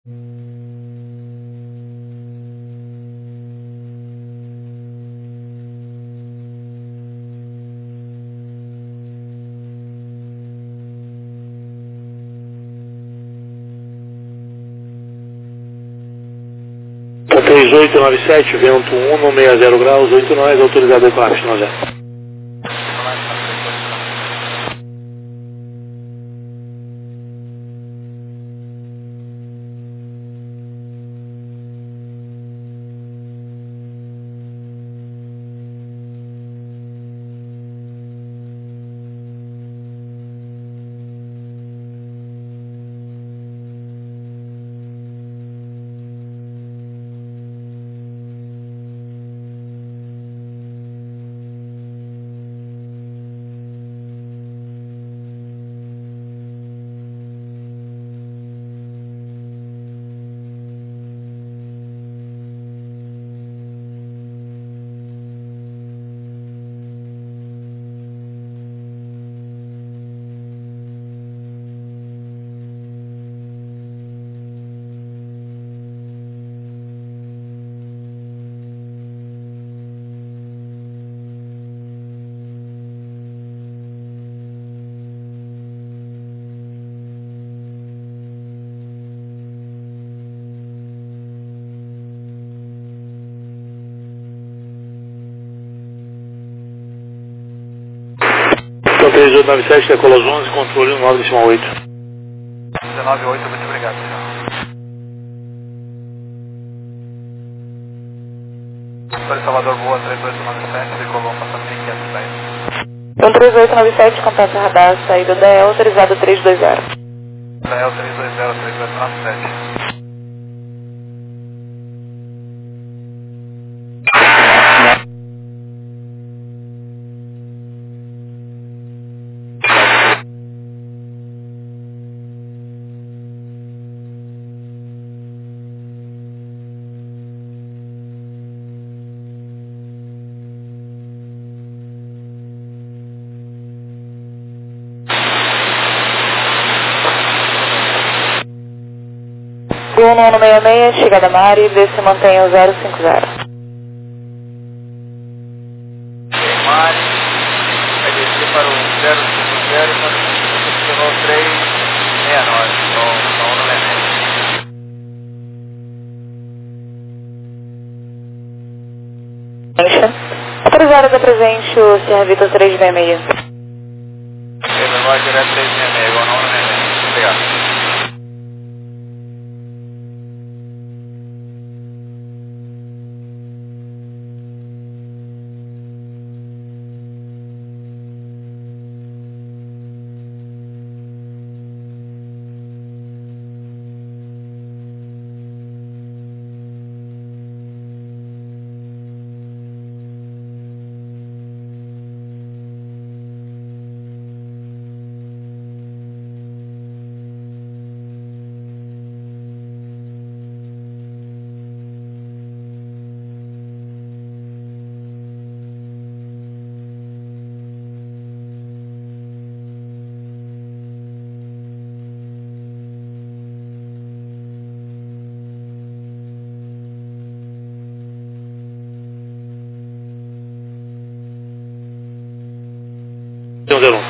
3897, vento 1 no 60 graus, 8 nós, autorizado a classe, final 0. Então 3897, decola às 11, controle 19,8. 19,8, muito obrigado, senhor. Vitória Salvador, boa, 3897, decolou, passando 1.500 pés. 13897, contato radar, saída da EL, autorizado 320. Da EL 320, 3897. Bruno 166, chegada a Mari, vê se mantém o 050. Mari, vai descer para o 050, posicionou 369, então não é nem. Autorizado da presente o Sierra Vitor 366. Vai direto 366, igual não é nem. Obrigado. Então 01.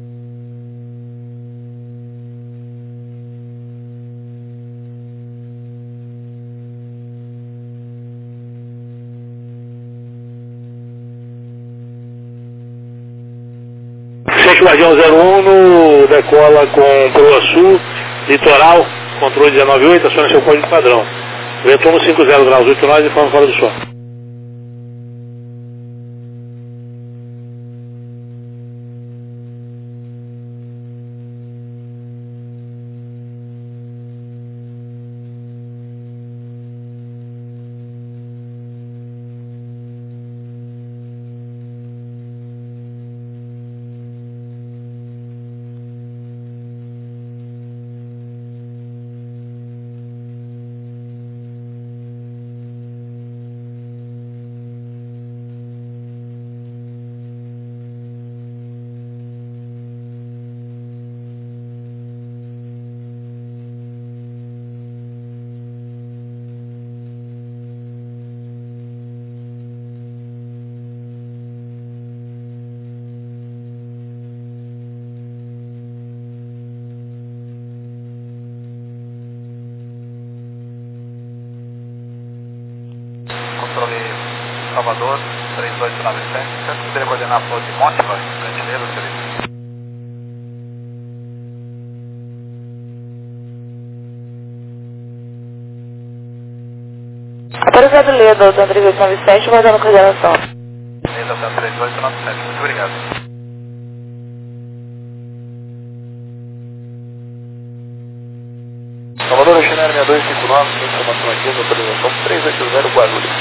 Sete Guardião 01 no decola com proa sul, litoral, controle 198, aciona seu código padrão. Vento no 50 graus, 8 nós e forma fora do sol. Salvador, 3897. Você poderia coordenar a flor de Mótiva, gentileza, senhorita? Autorizado Leda, 3897, guardando coordenação. Leda, 3897. Muito obrigado. Salvador, Oceanário 6259, tem informação aqui, autorização 380 Guarulhos.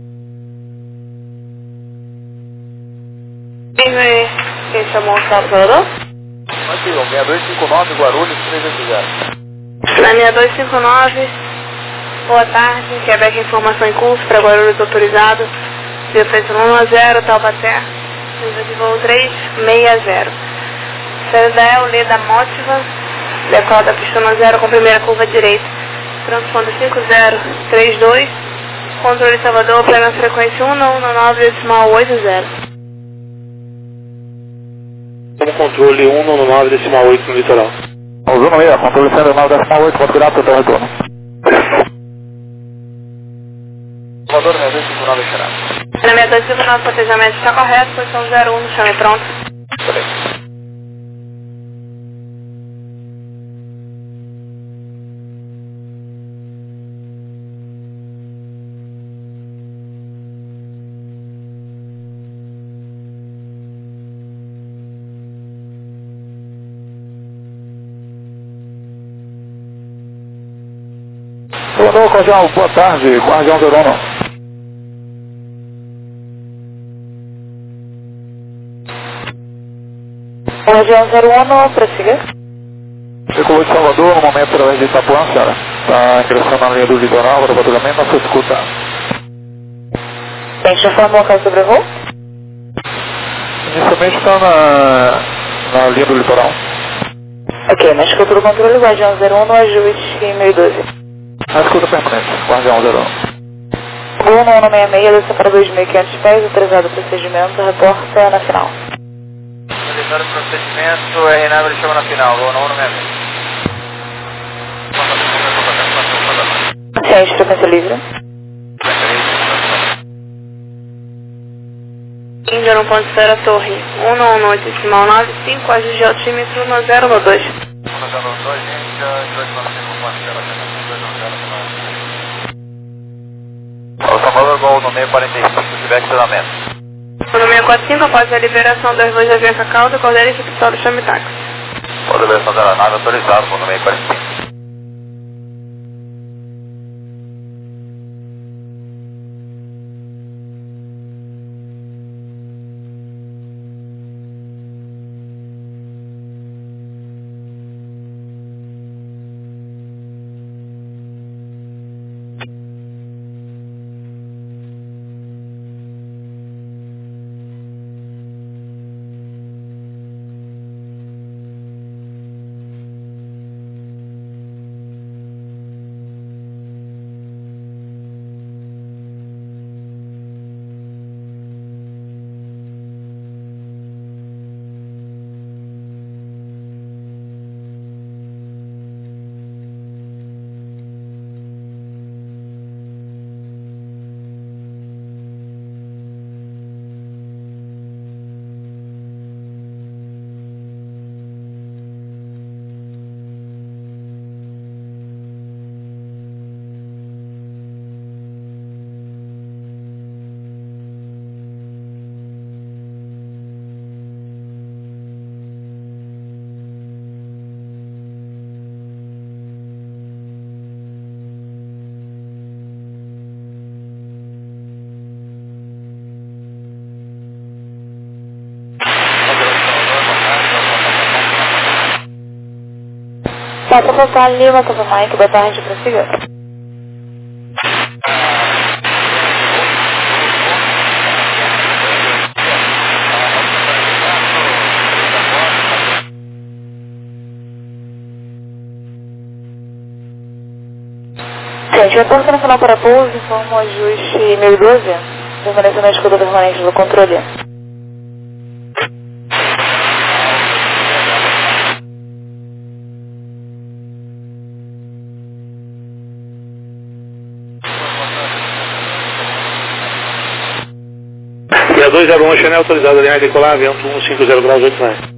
Quem chamou o Salvador? Aqui, 6259 Guarulhos 380. Na 6259, boa tarde, Quebec Informação em curso para Guarulhos autorizado, defeito 110, Taubaté, nível de voo 360. Cedel, Leda Mótiva, decola da pista 0 com primeira curva direita, transponder 5032, controle Salvador, plena frequência 119,80. Como controle 199,8 no litoral. Usando aí, controle 109,8, ponto virado para o retorno. Salvador 6259 Xará. Na 6259, protejamento está correto, posição 01 no chão e pronto. Beleza. Salvador, Cordial, boa tarde, Guardião 01. Guardião 01, prossiga. Circulou de Salvador, no momento através de Itapuã, senhora. Está ingressando na linha do litoral, para o patrulhamento, na sua escuta. Tem que informar o local sobre o voo? Inicialmente está na linha do litoral. Ok, na escuta do controle, Guardião 01 no ajuste 1012. Na escuta permanente, Guardião 01. Voo 966, desce para 2.500 pés, autorizado o procedimento, reporta na final. Realizando o procedimento, RNAV ele chama na final, voo 966. Ciente, frequência livre. Índia 1.0, torre 198, decimal 95, ajuste de altímetro no 0 no 2. 102, Índia, 295.0, o Salvador Gol no meio 45, se tiver estacionamento. No 645, após a liberação das voos de Avianca Calda, coordene esse episódio do chame táxi. Pode liberação da aeronave autorizado, no meio 45. Passa Focal Lima, Papa Mike, boa tarde, prossiga. Gente, reporta no final para pouso, informa o ajuste 1012, permanecendo na escuta permanente do controle. 6201, Chanel autorizado, linha decolar, vento 150 graus 8 mais.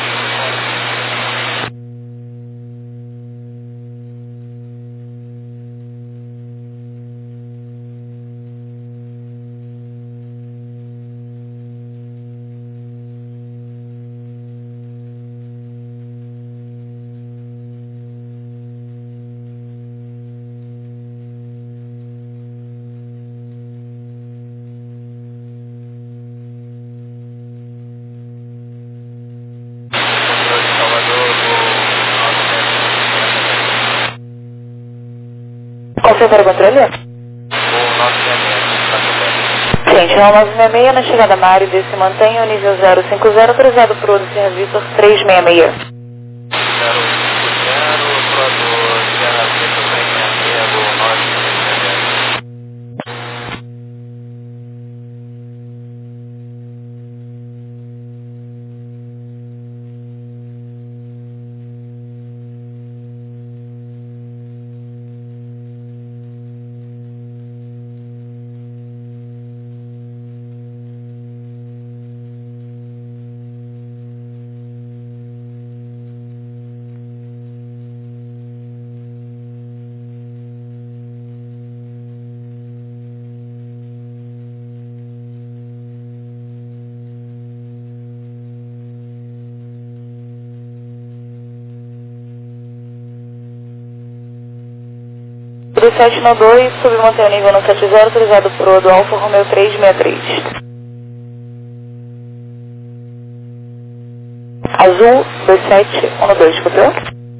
Confirma o controle? Gente, 966 na chegada Mário, se mantém o nível 050, autorizado para o Sierra Vitor 366. Do 792, submantém o nível no 70, autorizado pro do Alfa Romeo 363. Azul 2712, copiou?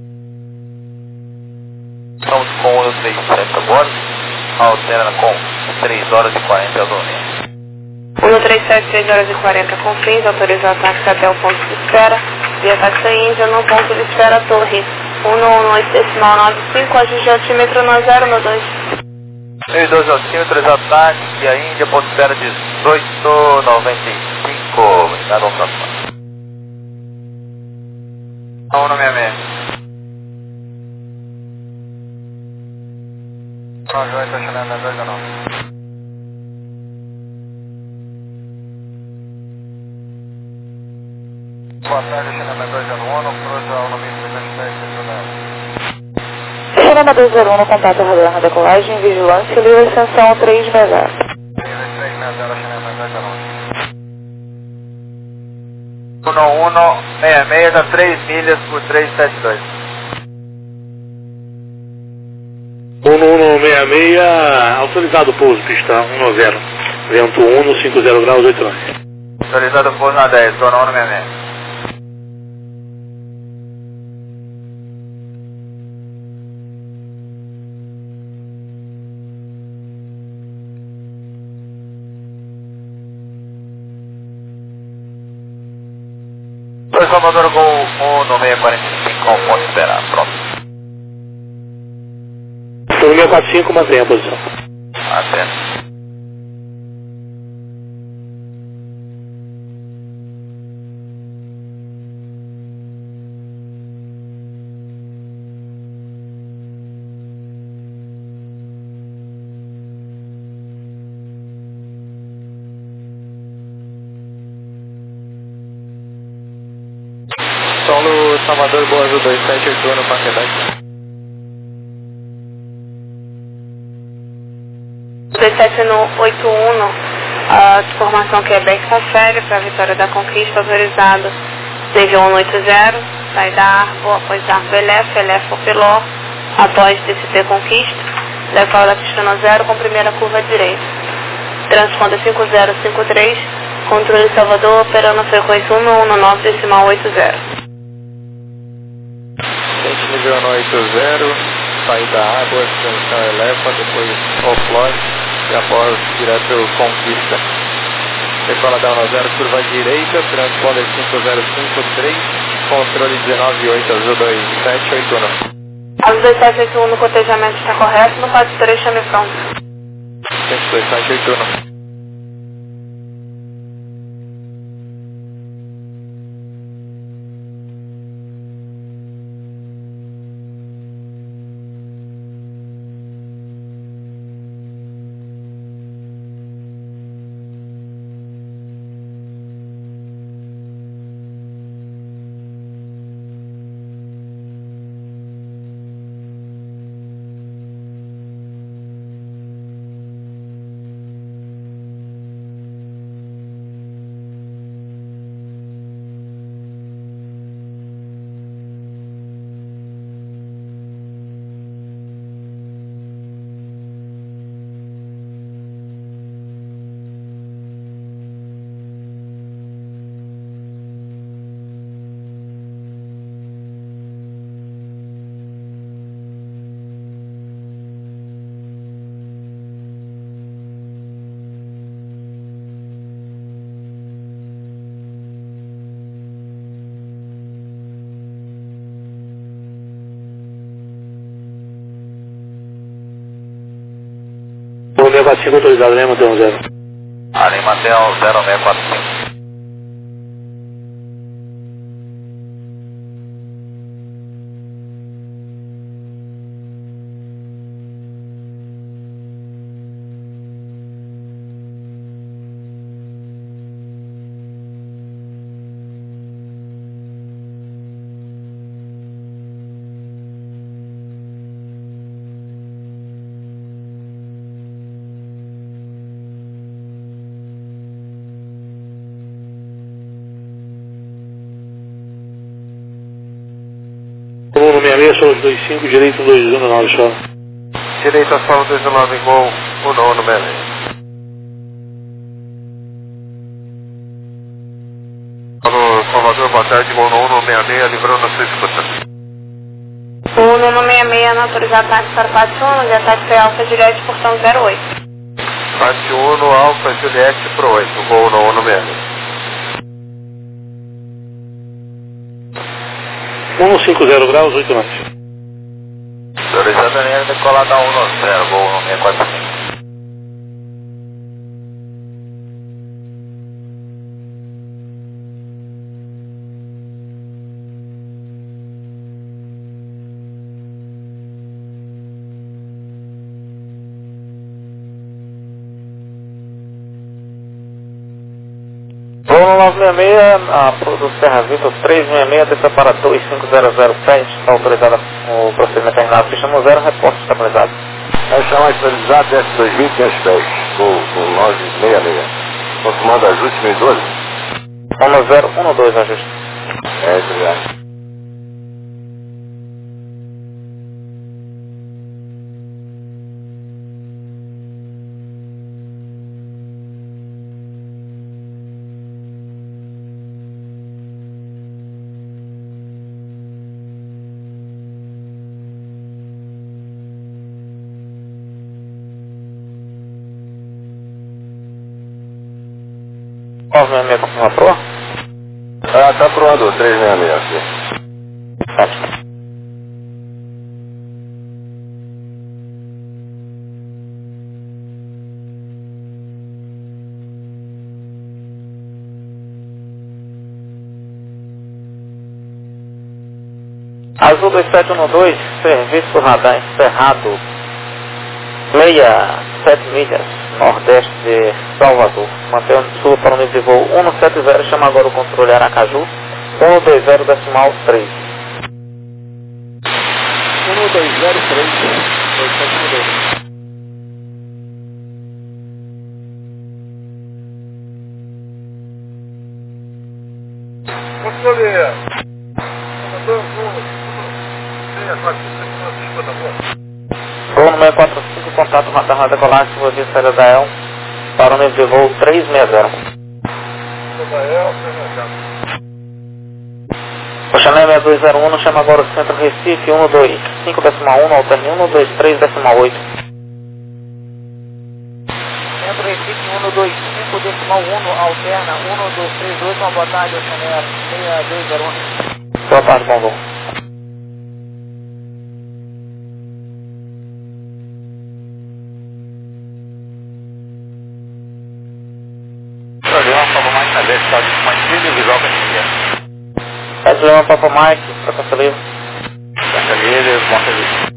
Estamos com o 37 agora, altera com 3 horas e 40 adonia. 137, 3 horas e 40 com fins, autorizar táxi até o ponto de espera, via taxa Índia no ponto de espera Torre. 118,95, ajuste de altímetro no 0 no 2. 12 altímetros, ataque, e a Índia, ponto de espera 18,95. Obrigado, ao próximo. 166. Não, João, está chamando na 2 ou não? Boa tarde, Xanana 201, cruza ao nome de Xanana 201 no contato radar na decolagem, vigilância, livre extensão 360. 1166 dá 3 milhas por 372. 1166, autorizado pouso, pista 190, vento 150 graus 8 mais. Autorizado pouso na 10, zona 166. Salvador Gol 19645 com ponto esperar, pronto. Estou no 645, mantém a posição. Até. Solo Salvador Boa Azul 278 no Parque Quebec. 2781, a formação Quebec Safari para a Vitória da Conquista, autorizado nível 180, sai da Arbo, após Arbo Elef Popiló, após TCT Conquista, decola da pista no 0 com primeira curva direita. Transponda 5053, controle Salvador, operando a frequência 119,80. Nível 180, saída água, extensão Elefa, depois offline e após direto Conquista. Decola da 10, curva direita, transponder 5053, controle 198, azul 2781. Azul 2781 no cotejamento está correto, no 43 chame pronto. 2781. 0645 autorizado, Lima tem 10. Lima tem 0645. Bruno 66, solo 25, direito 219, só. Direito a solo 219, gol 166. Alô, Salvador, boa tarde, gol 166, livrando a sua escuta. O número 66 não autorizado táxi para parte 1, de ataque foi Alfa Juliette, portão 08. Parte 1 no Alfa Juliette Pro 8, gol 166. 150 graus, 8 knots. Autorizado a linha decolada 190, gol 1645. Bruno 966, do Serra Vista 366, desça para 25007, está autorizada o procedimento terminado, ficha 0, reporte estabilizado. Chama estabilizado S2020 1010, gol 966. Consumando ajuste 1012. 1012 ajuste. Obrigado. Qual 966 confirma pro? Tá pronto, 366 aqui. Ótimo. Azul 2712, serviço radar encerrado, 67 milhas, nordeste de Salvador. Mantenha o sul para o nível de voo 170, chama agora o controle Aracaju, 120 decimal 3. 1203, 272. Controle. Bruno 645, contato radar decolagem, via saída da EL, para o nível de voo 360. Oxané 6201, chama agora o centro Recife, 125 decimal 1, alterne 123 decimal 8. Centro Recife, 125 decimal 1, alterna 1238, uma boa tarde, Oxané 6201. Boa tarde, bom voo. Está disponível, visual para Pede leva para o Mike, para Cancelheiro. Cancelheiro, bom serviço.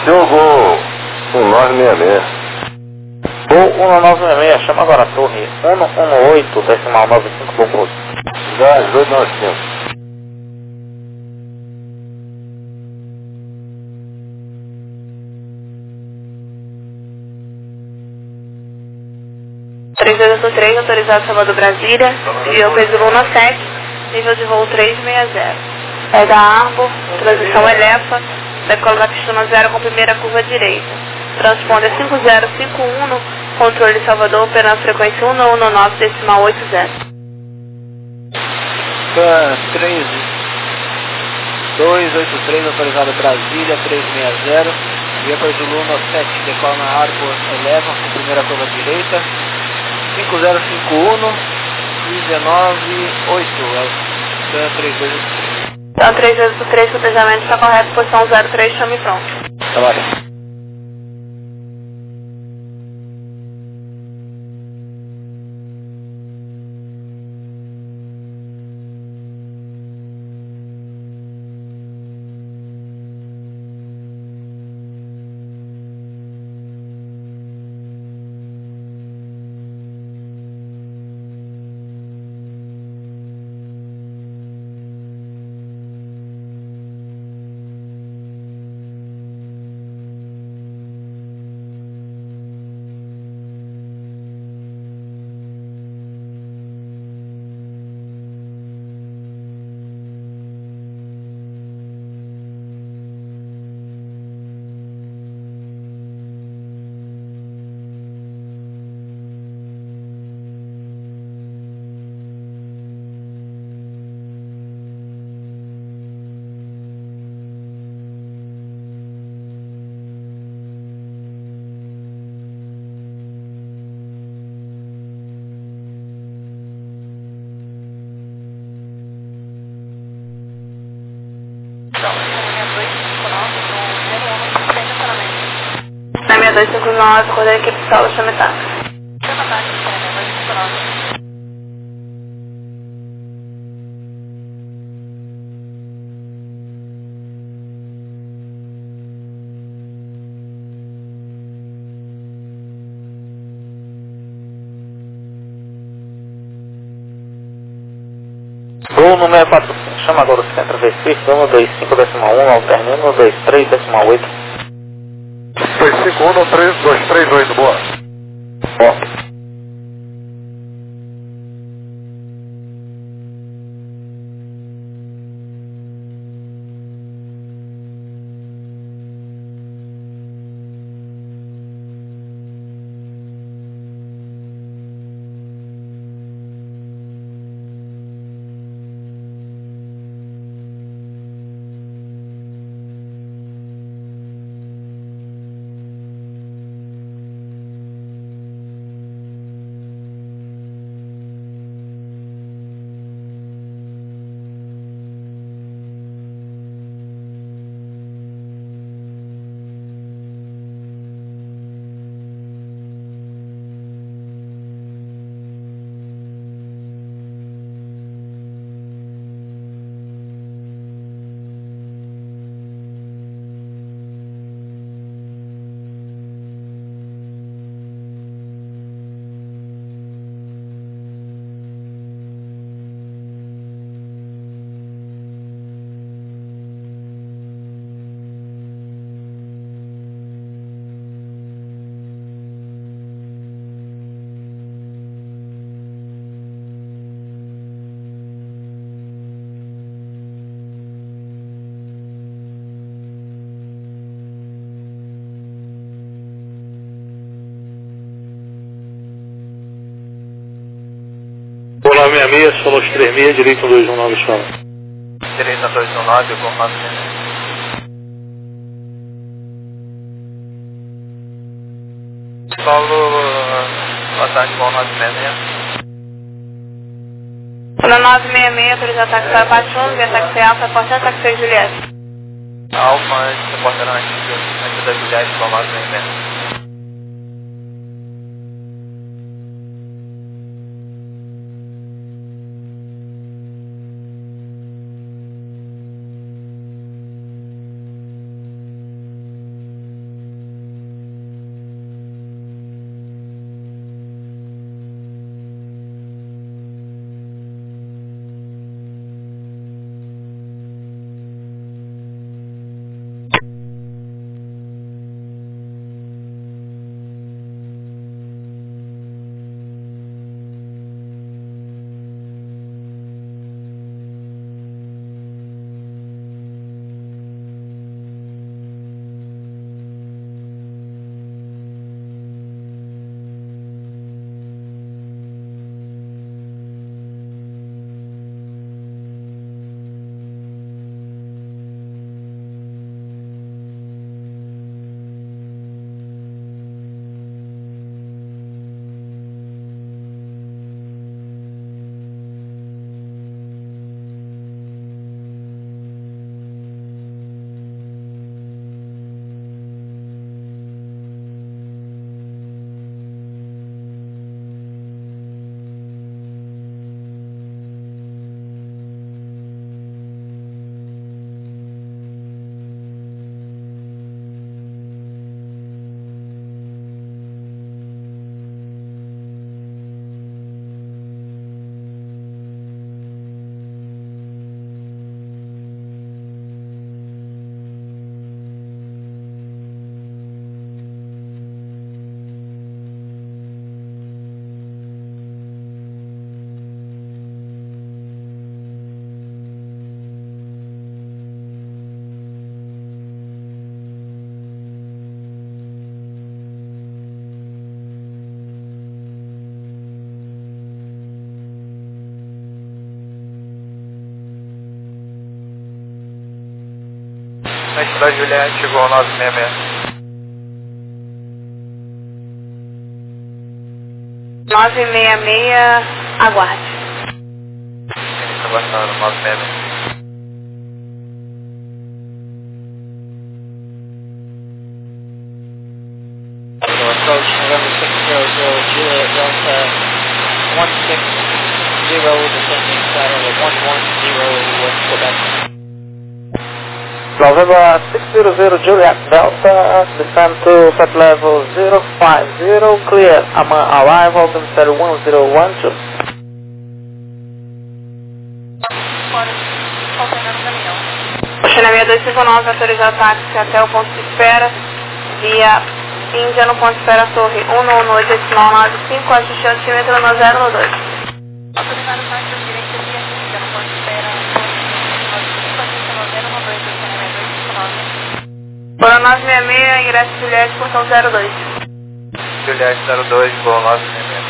Seu Gol 1966. Gol 1966, chama agora a torre 118, decimal 95, bom pouso. Das 295. três autorizado Salvador Brasília, enviou peso Luna 7, nível de voo 360. É da Arbor, transição Elefa, decola da pista 0 com primeira curva direita. Transponder 5051 no controle de Salvador, operando frequência 119, decimal 80. Pan 283, autorizado Brasília, 360. Via peso Luna 7, decola na Arbor Elefa, com primeira curva direita. 5051 198, Dan 3283. Dan 3283, cotejamento está correto, posição 03, chame pronto. Trabalho. Na 6259, acordei a equipe de sala, chame táxi. Gol no 645, chama agora o centro V6, 125, decimal 1, alterne 123, decimal 8. 251 238, boa. Ó. Por 966, Solos 36, direito 219, chama. Direita 219, com 966. Paulo, boa tarde, bom 966. Na 966, autorizado táxi para Pati 1, via táxi Alfa, portando táxi 6 Juliette. Alfa, reportando aqui da Juliette, com 966. Mente da Juliette, chegou 966. 966, aguarde. Está aguardando, 966. Approach November 600, Juliet Delta 160, descending Saturday 110 West Quebec. November 600 Juliet Delta, descend to set level 050, clear, arrival cemetery 1012. Oceana 6259, autorizar o táxi até o ponto de espera, via Índia no ponto de espera Torre 11895, ajuste altímetro no 012. Autorizar o táxi direita via Índia no ponto de espera Torre 11895, ajuste no 012, Oceana 6259. Bora 966, ingresso Juliette, portão 02. Juliette 02, voo 966.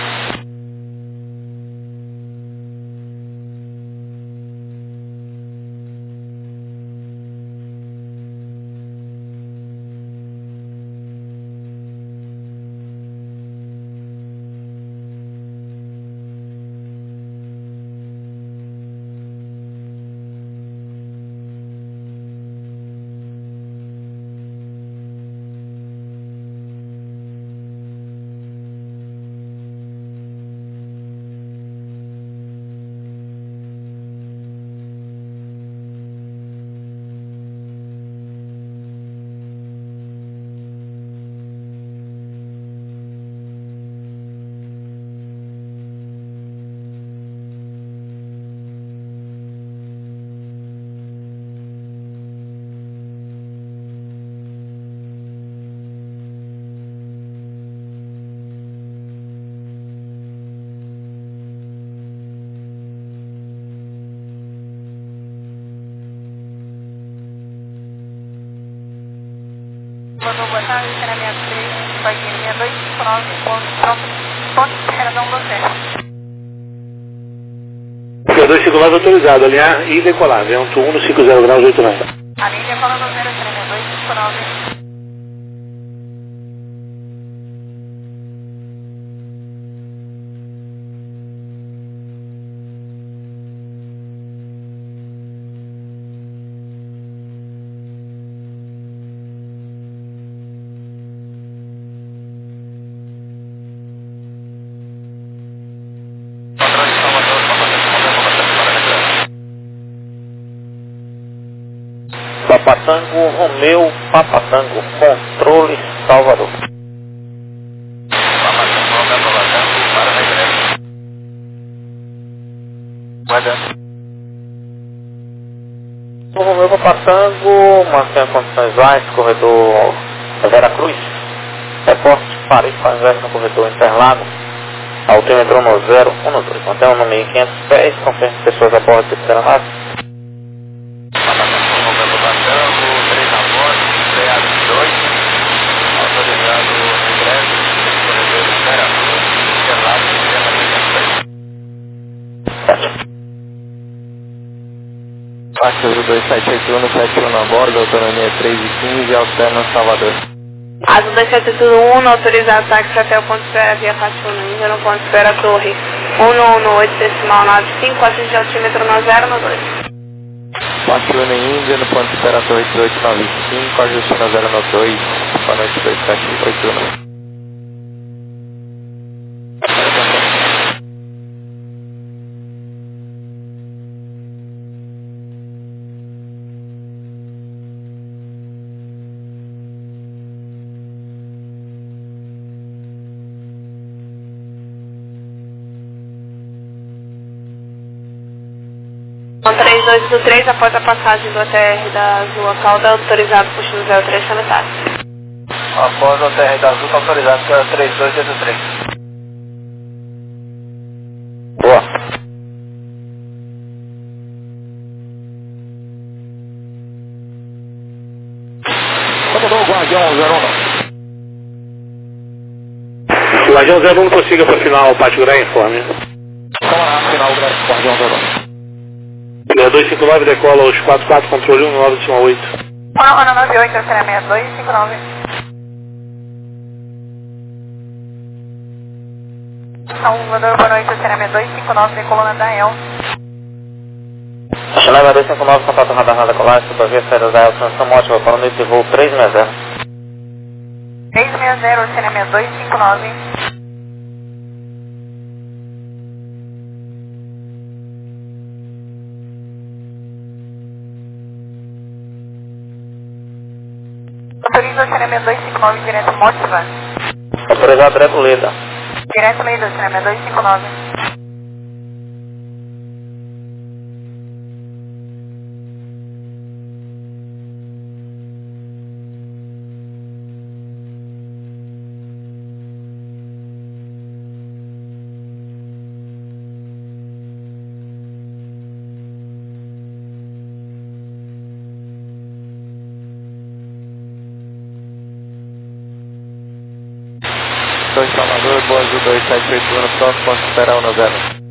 Mandou boa tarde, Oceana 63, Bahia 6259, ponto de espera da 112. 259 autorizado, alinhar e decolar, vento 150 graus 89. A linha fala no 0, Oceana 6259. Papatango, Romeu, Papatango, controle, Salvador. Papatango, Romeu, Papatango, para regresso. Guarda. O Romeu, Papatango, mantém condições light, corredor Veracruz. Reporte Paris para ingresso no corredor Interlagos. Altímetro no 012. Mantém no 1500 pés, confirme pessoas a bordo de terceira Táxi 2781, 71 a bordo, autonomia 3 e 15, alterna Salvador. Azul 2781, autorizar o táxi até o ponto de espera via Pátio Índia no ponto de espera Torre 118, decimal 95, ajuste altímetro no 012. Pátio Índia no ponto de espera Torre 1895, ajuste no 092, boa noite 2781. Com 32 do 3, após a passagem do ATR da Azul a Calda, autorizado por X 03 sanitário. Após o ATR da Azul, autorizado pela 32 do 3. Boa. Comandou o Guardião 01. Guardião 01 prossiga para final, Pátio Grã, informe. Comandado final, Guardião 01. 259 decola aos 44, controle 19,8. Ana 98, Oceania 6259. Salvador, boa noite, Oceania 259, decolando da El. Oceania 259, contato radar nada colar, subavia saída da El, transição ótima, para o nível de voo 360. 360, Oceania 259. Autoriza Oceania 259, direto Motiva. Autorizado direto Leda. Direto Leda, Oceania 259. São Salvador, Boa Azul 2781, pronto, posso esperar 10.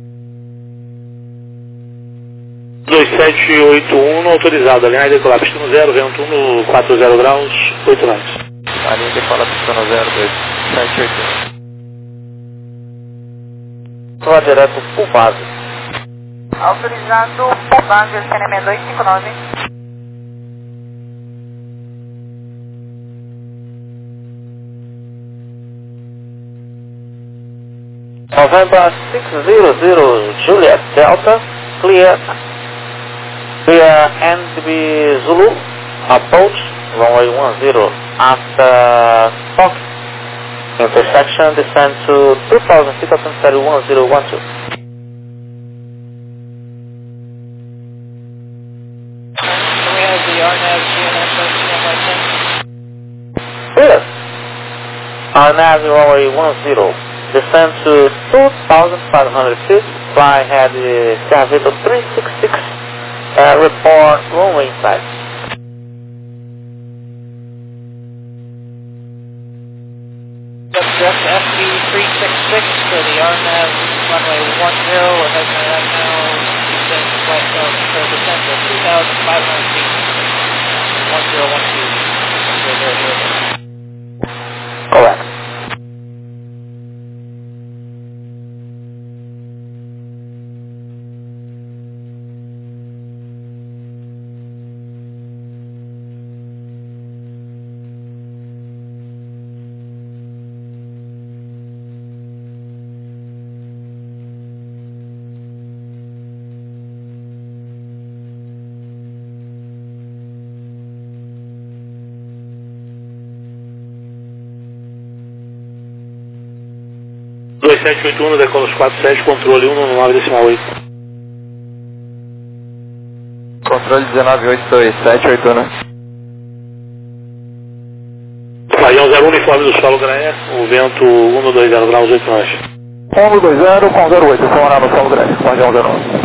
2781 autorizado, alinhar e decolar, pista no 0, vento 1 no 40 graus, 8 nós. A linha decola pista no 02, 781. Só direto por base. Autorizado por base, Oceania 259. November 600 Juliet Delta, clear NDB Zulu, approach, runway 10, after Fox, intersection, descend to 2000 feet, altitude 1012. Can we have the RNAV GNS on standby 10? Yes, RNAV runway 10. Descend to 2,500 feet, fly head Sierra Vista 366, report runway inside. Subject FB366 for the RNAV runway 10, we're heading right now, descend flight for descent to 2,500 feet, 1012. Correct. Dois 2781, decola os 47, controle 199,8. Controle 1982, 781. Guardião 01, uniforme do solo Graé, o vento 120 graus, 8 nós. 120 com 08, só no solo Graé, Guardião 01.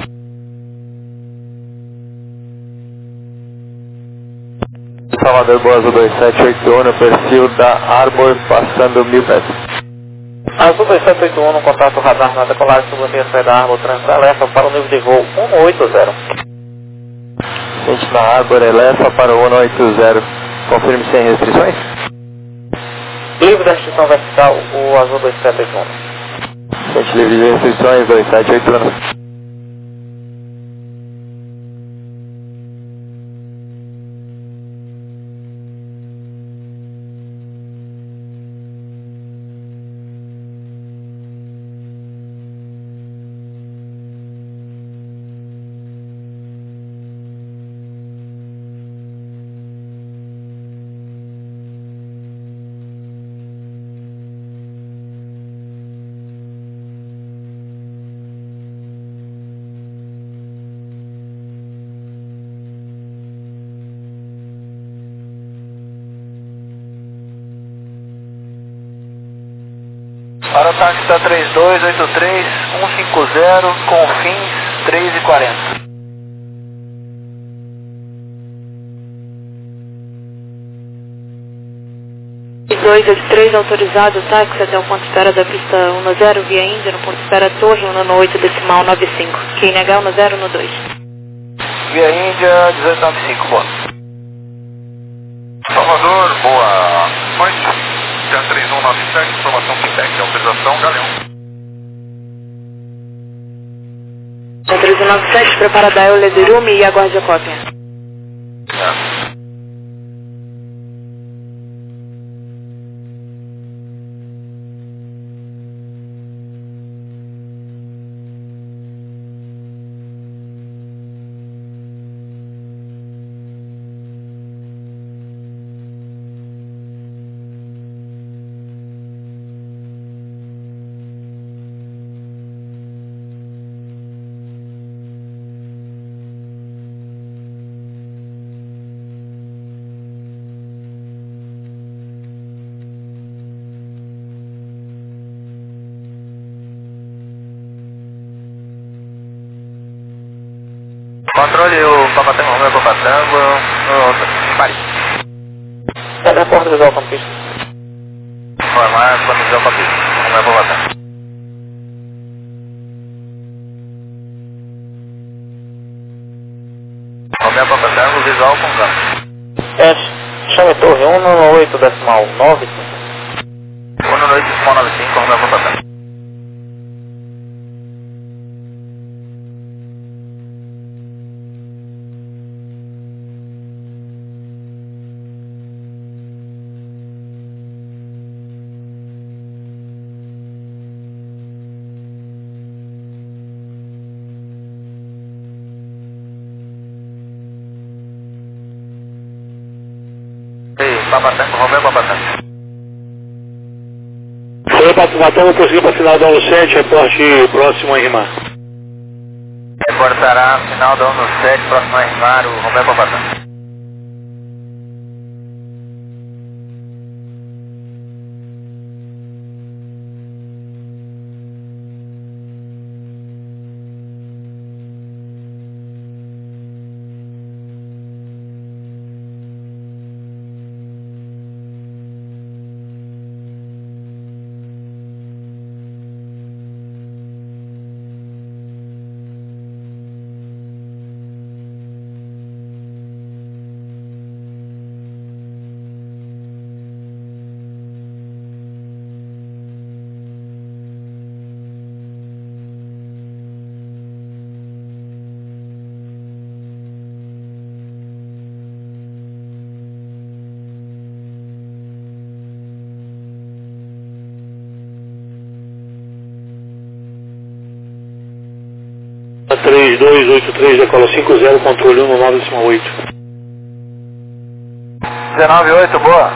Salvador, Boa Azul 2781, no perfil da Arbor, passando 1000 metros. Azul 2781, no contato radar nada colar, subavia saída da Arbor, trânsito Elefa para o nível de voo 180. Gente na Arbor, Elefa para o 180. Confirme sem restrições? Livre da restrição vertical, o Azul 2781. Gente livre de restrições, 2781. Para o táxi da 3283 150 com fins 3h40. 283 autorizado, táxi até o ponto de espera da pista 10 via Índia, no ponto de espera Torre 198,95. QNH 10 no 2. Via Índia 1895, boa. Quebec, informação Quebec, autorização Galeão. 1397, prepara Dial Lederume e aguarde a cópia. Controle o Papatango, Romeo Papatango, no Paris. Está a porta visual com pista. Informar quando visual com pista, Romeo Papatango. Romeo Papatango, visual com campo. Chame torre 198 decimal 9. 198 decimal 95, Romeo Papatango. Papatango, Romeo Papatango. Foi Papatango, prosseguiu para final da 17, reporte próximo a Rimar. Reportará final da 17, próximo a Rimar, o Romeo Papatango. A 3283, decola 50, controle 1 no 9,8. 198, boa.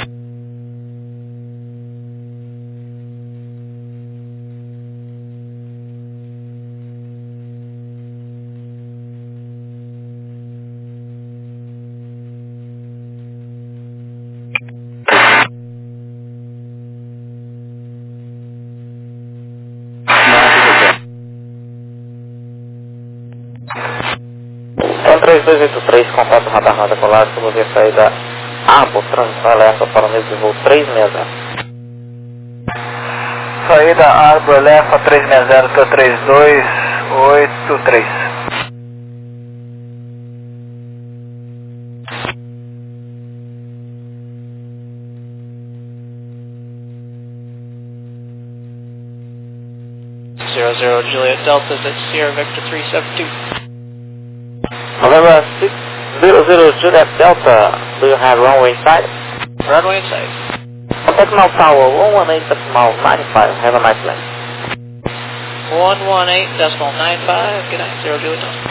Então 3283, contato radar nada colado, rodovia saída Arbor, transição alerta para o mesmo de voo 360. Saída Arbor, Lefa 360, 3283. Zero Juliet Delta is at Sierra Vector 372. November 600 Juliet Delta, do you have runway in sight? Runway in sight. Contact now tower 118.95, have a nice land. 118.95, good night, 0 Juliet Delta.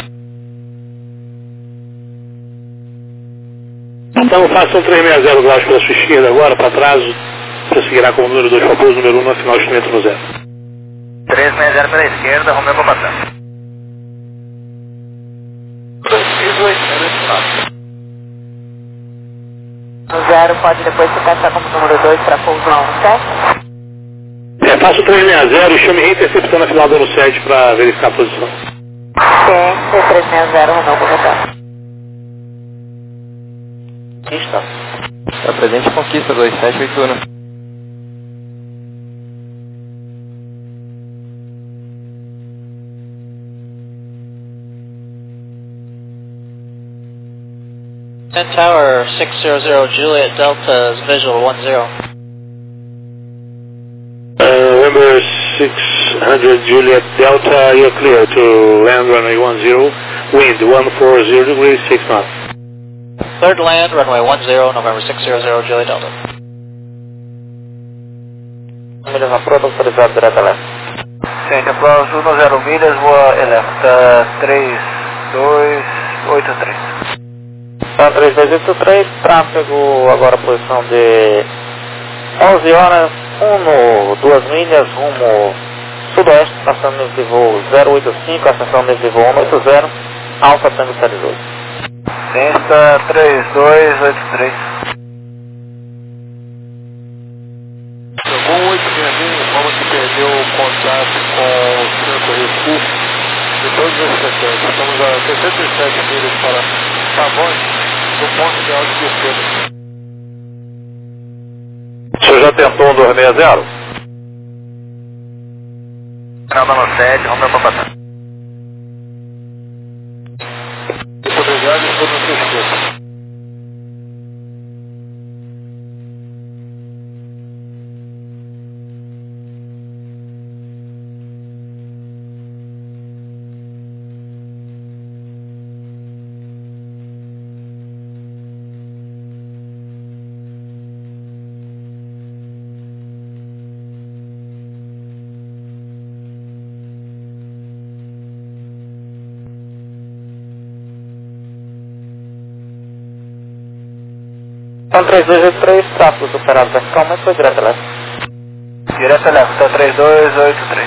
Então façam 360 graus pela sua esquerda agora, para trás, você seguirá com o número 2 para pouso, número 1 na final de instrumento no 0. 360 pela esquerda, Romeo Papatango. 0 pode depois se encaixar como número 2 para pouso 1, certo? Faça o 360 e chame reintercepção na final do ano 7 para verificar a posição. Sim, 360, Romeu Papatango. Pista. É o presente conquista 2781. Ten Tower 600 Juliet Delta is visual 10. November 600 Juliet Delta, you're clear to land runway 10, wind 140 degrees, 6 knots. Third land, runway 10, November 600, Juliet Delta. Milhas na frota, autorizado direto a leste. Ciente, aplauso 10 milhas, voa Electa 3283. Tá, 3283, tráfego agora posição de 11 horas, 2 milhas, rumo sudoeste, passando nível de voo 085, ascensão nível de voo 180, Alfa Tango 78. Ciência 3283. Chegou 861, informa que perdeu o contato com o Sr. Correio Sul de todos os setores. Estamos a 67 milhas para Pavões, do ponto de alto de Pedro. O senhor já tentou um 260? Final da 7, Romeu Papatã. Muito obrigado e estou no seu escudo. Então 3283, tráfego superado verticalmente, foi direto a leste. Direto a leste, 3283.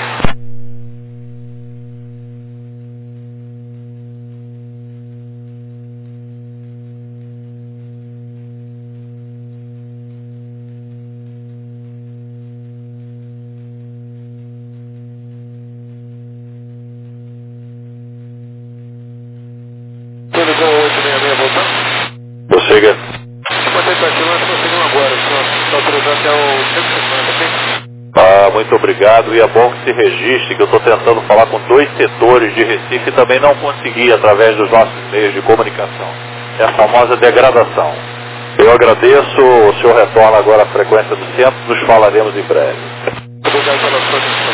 Você ligou 866 voltando? Prossiga. Nós conseguimos agora, senhor. Está autorizado até o 150, ok? Muito obrigado, e é bom que se registre que eu estou tentando falar com 2 setores de Recife e também não consegui através dos nossos meios de comunicação. É a famosa degradação. Eu agradeço, o senhor retorna agora à frequência do centro, nos falaremos em breve. Obrigado pela sua atenção.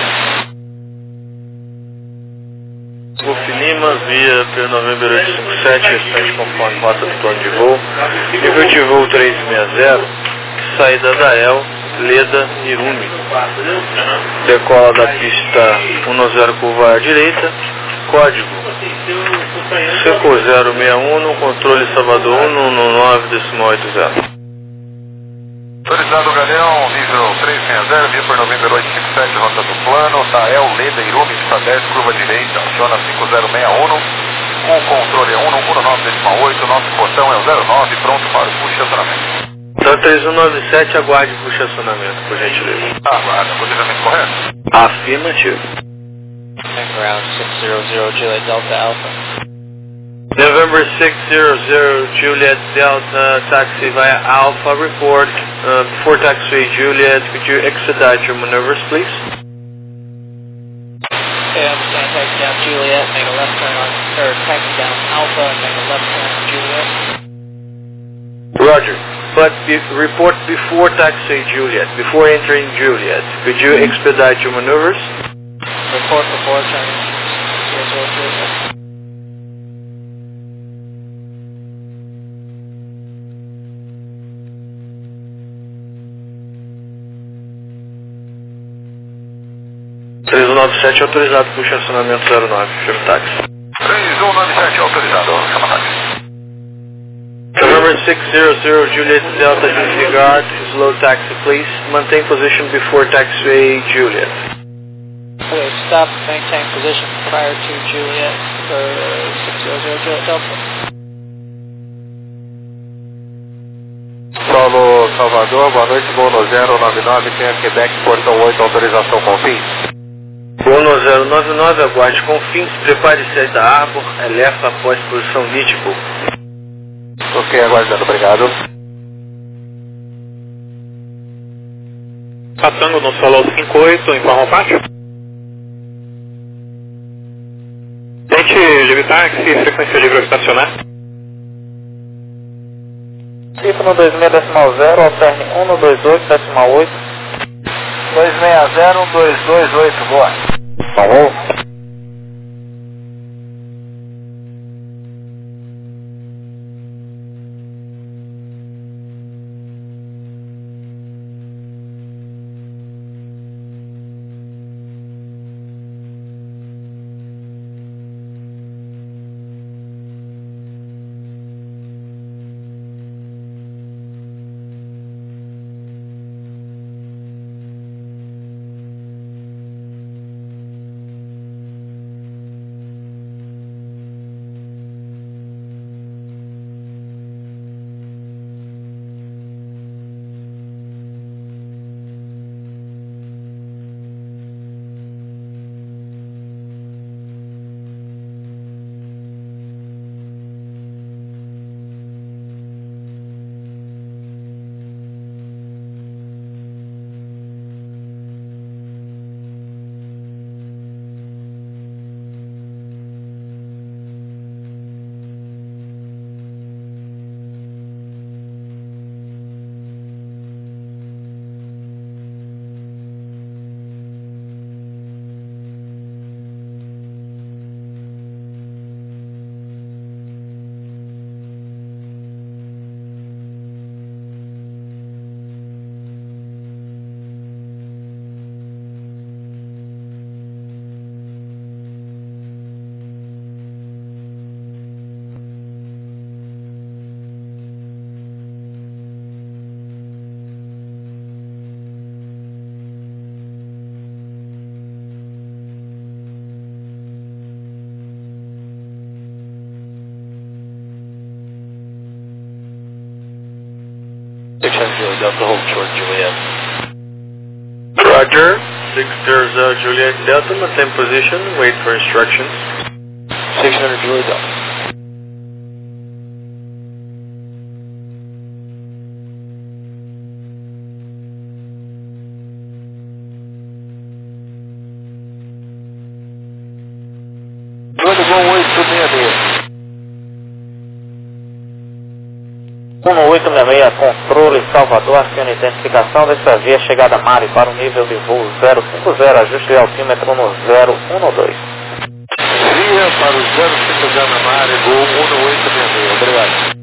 Golf Lima, via pelo November 857, restante conforme rota do plano de voo. Nível de voo 360, saída da El, Leda e Rumi. Decola da pista 10 curva à direita, código 5061, controle Salvador 119,80. Autorizado Galeão, nível 360, via por November 857, rota do plano, Tael, Leda, Irume, pista 10, curva direita, aciona 5061, com controle 119,8, nosso botão é o 09, pronto para o estacionamento. Então 3197, aguarde para o estacionamento, por gentileza. Aguarda, posicionamento correto? Afirmativo. Ground 600, Juliet Delta Alpha. November 600, Juliet Delta, taxi via Alpha, report. Before taxiway Juliet, could you expedite your maneuvers, please? Okay, I understand. Taxi down Juliet, make a left turn on, or taxi down Alpha and make a left turn on Juliet. Roger. But report before taxiway Juliet, before entering Juliet, could you expedite your maneuvers? Report before turning 00 Juliet. Autorizado para o estacionamento 09, chama táxi. 3197 autorizado, chama táxi. November 600, Juliet Delta, disregard, slow taxi please. Maintain position before taxiway Juliet. Okay, stop, maintain position prior to Juliet for 600 Juliet Delta. Solo Salvador, boa noite, voo no 099, tem a Quebec, portão 8, autorização com fim. Voo no 099, aguarde com fins, prepare-se da Arbor, eleva após posição nítico. Ok, aguardando, obrigado. Passando no solo 58, informa o pátio. Tente livre táxi, frequência livre ao estacionar. Cifra no 26.0, alterne 128.8. 260-228, boa. Falou. Delta, hold short Juliet. Roger, 600 Juliet Delta, maintain position, wait for instructions. 600 Juliet Delta. Bruno, vão 866. 1866, controle Salvador, aciona identificação dessa via, chegada Mari para o nível de voo 050, ajuste de altímetro no 012. Via para o 050 na Mari, voo 1866, obrigado.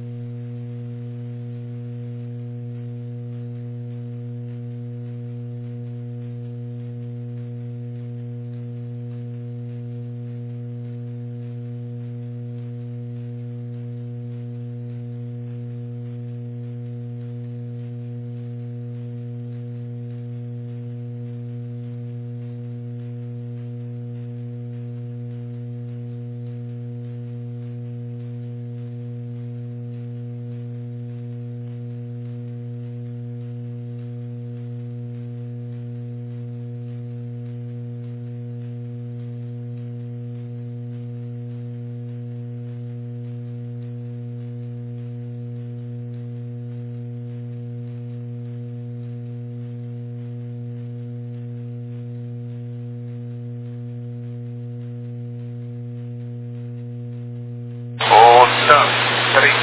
Ocean 3,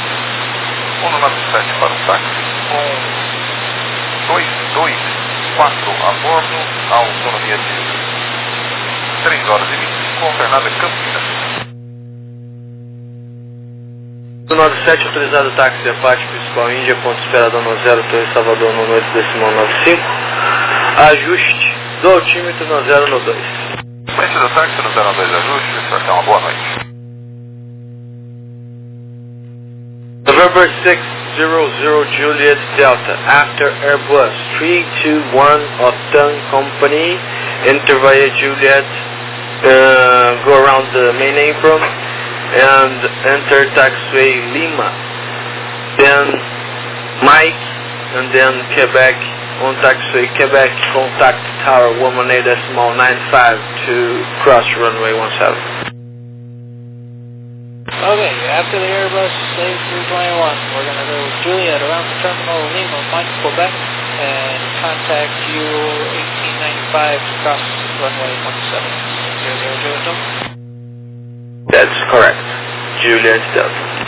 197 para o táxi, com 224 a bordo, a autonomia de 3 horas e 25, alternada Campinas. 97, autorizado táxi Apache Principal Índia, ponto esperado no 0, Torre Salvador no 8,95, ajuste do altímetro no 0 no 2. Mente do táxi no 02 ajuste, senhor, tenha uma boa noite. November 600 Juliet Delta, after Airbus 321 Otan Company, enter via Juliet, go around the main apron, and enter taxiway Lima, then Mike, and then Quebec, on taxiway Quebec, contact tower 118.95 to cross runway 17. Okay, after the Airbus A321, we're going to go with Juliet around the terminal Lima, Mike, Quebec, and contact you 1895 to cross runway 17. 00 Delta. That's correct. Juliet Delta.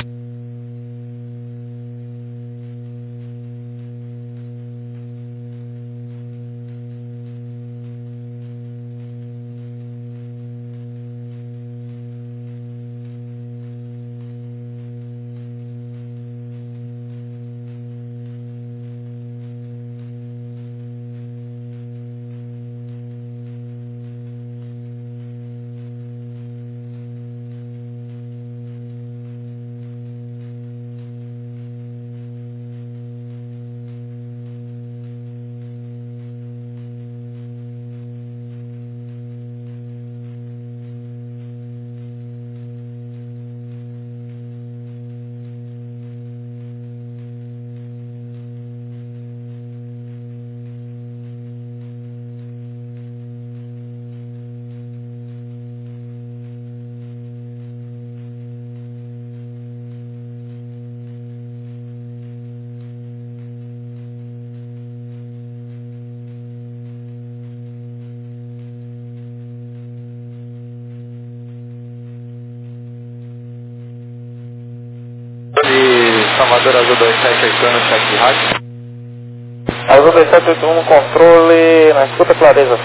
Salvador Azul 2781 no cheque de rádio. Azul 2781 no controle, na escuta clareza 5.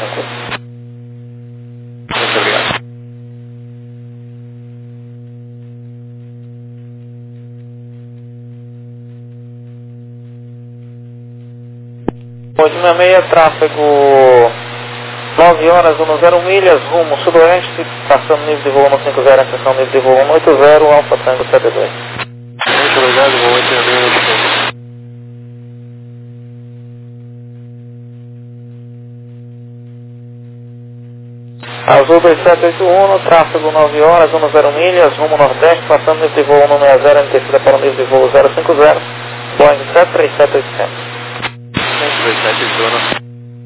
Muito obrigado. Última meia, tráfego 9 horas, 10 milhas, rumo sudoeste, passando nível de voo no 50, atenção nível de voo no 80, Alfa Tango 72. Muito obrigado, vou entender o tempo. Azul 2781, no tráfego 9 horas, 10 milhas, rumo nordeste, passando nível de voo no 60, antecida para o nível de voo 050, Boeing 737-800. 2781.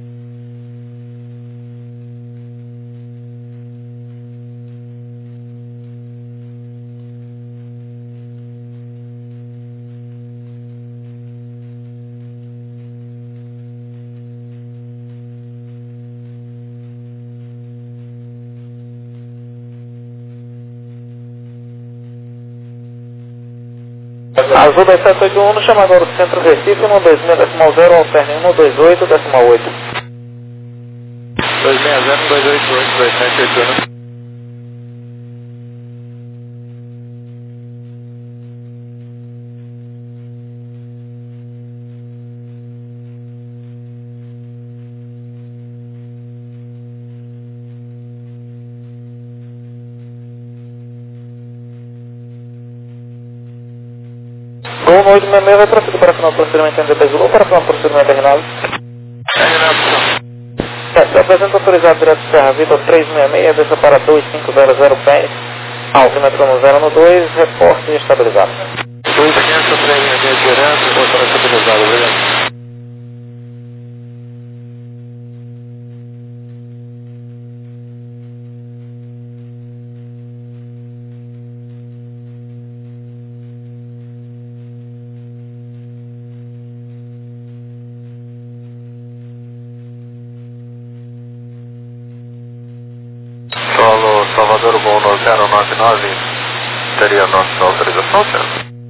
Azul 2781, no chamador do Centro Recife, 126.0, alterne 128.8. 260-288-2781. Gol no 866 vai prosseguir para final do procedimento NDP Zulu ou para final do procedimento Reinaldo? Se apresenta autorizado direto de Serra Vitor 366, desça para 2500 pés, altímetro no 0 no 2, reporte estabilizado. 2500, 366 direto, vou para estabilizado, obrigado. Solo Salvador voo no 099, teria nossa autorização, senhor?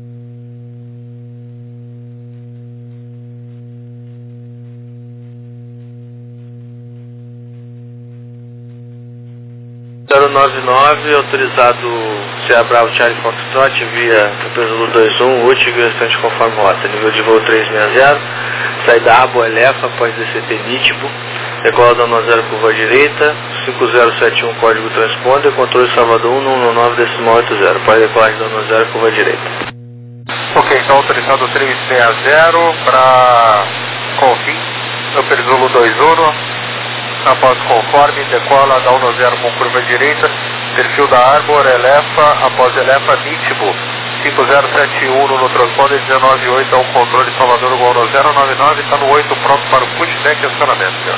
Autorizado CA Bravo Charlie Foxtrot via Zulu 21, último e restante conforme rota, nível de voo 360, saída Abo Elefa após DCT Nítibo, decola da 10 curva direita, 5071 código transponder, controle Salvador 119.80, após decolagem da 10 curva direita. Ok, então autorizado 360 para Confim, Upper Zulu 21, após conforme, decola da 10 com curva direita, perfil da Arbor, Elefa, após Elefa, Nítibo, 5071 no transponder, 19.8 ao controle Salvador, Gol no 099, está no 8 pronto para o push deck e acionamento, senhor.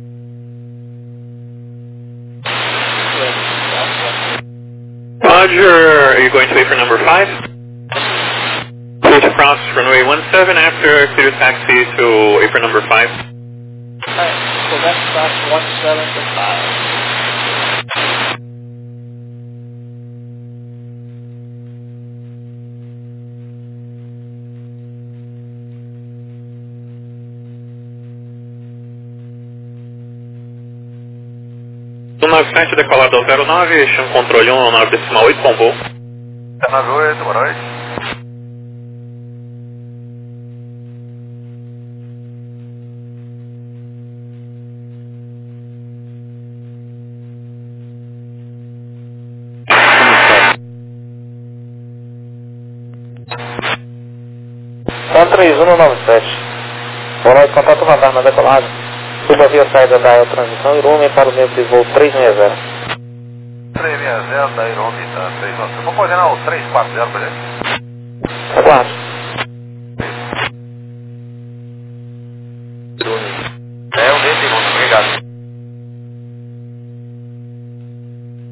Roger, are you going to wait for number 5? Clear to cross runway 17 after clear taxi to apron number 5. Alright, so that's cross 17 to 5. No 97 decolado ao 09, chão controle 1, 9.8 com voo. 98, boa noite. São 3197. Boa noite, contato radar na decolagem. Suba via saída da El Transição Irume para o nível de voo 360. 360 da Irume, tá? 390. Vou coordenar o 340 pra gente. Aguarde.